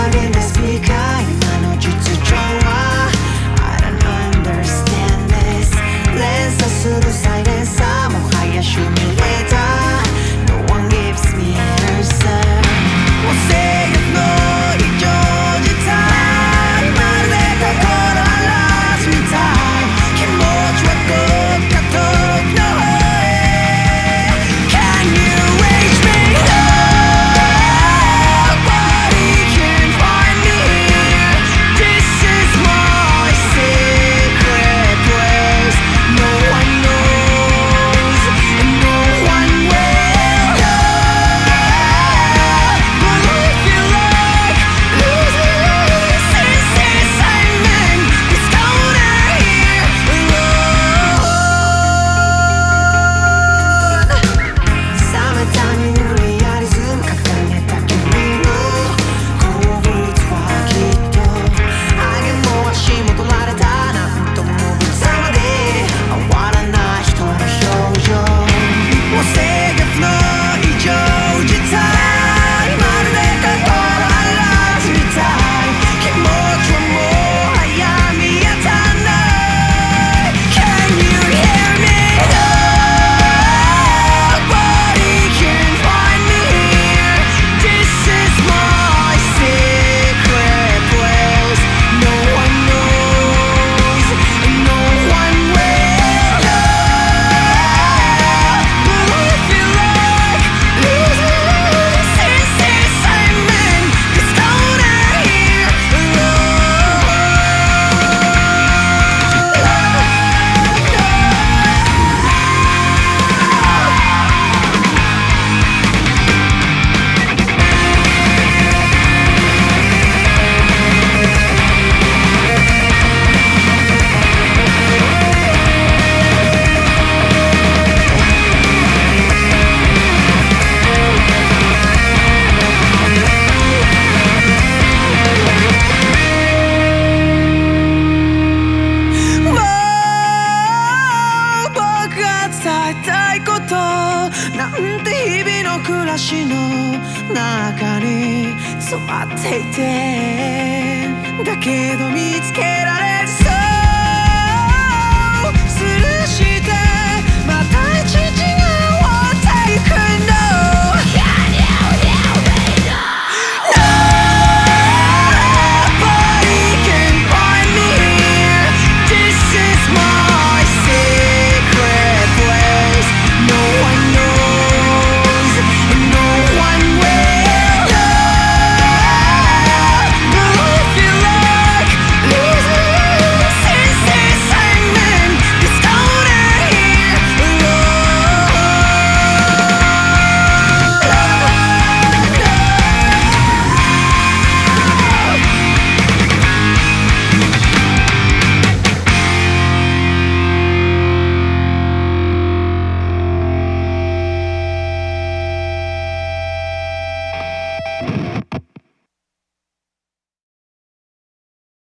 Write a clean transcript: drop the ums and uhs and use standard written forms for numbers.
in the speaker 今の実情は I don't understand this 連鎖するサイレンサーもはやシミュレーター No one gives me answer もう制約の異常事態まるで心嵐みたい気持ちはどっか遠くの方へ Can you reach me? Nobody can find me here This is my secret place No one knows and no one will know But I feel like losing since excitement is gonna here alone Summertime に揺れやリズム掲げた君の好物はきっと影も足元られたなんとも無様で終わらない人の表情もう制約の異常事態まるで心嵐みたい気持ちはもはや見当たらない Can you hear me? Nobody can find me here This is my secret place No one knows and no one will know But I feel like losing since excitement is gonna hereもう僕が伝えたいことなんて日々の暮らしの中に詰まっていてだけど見つけられず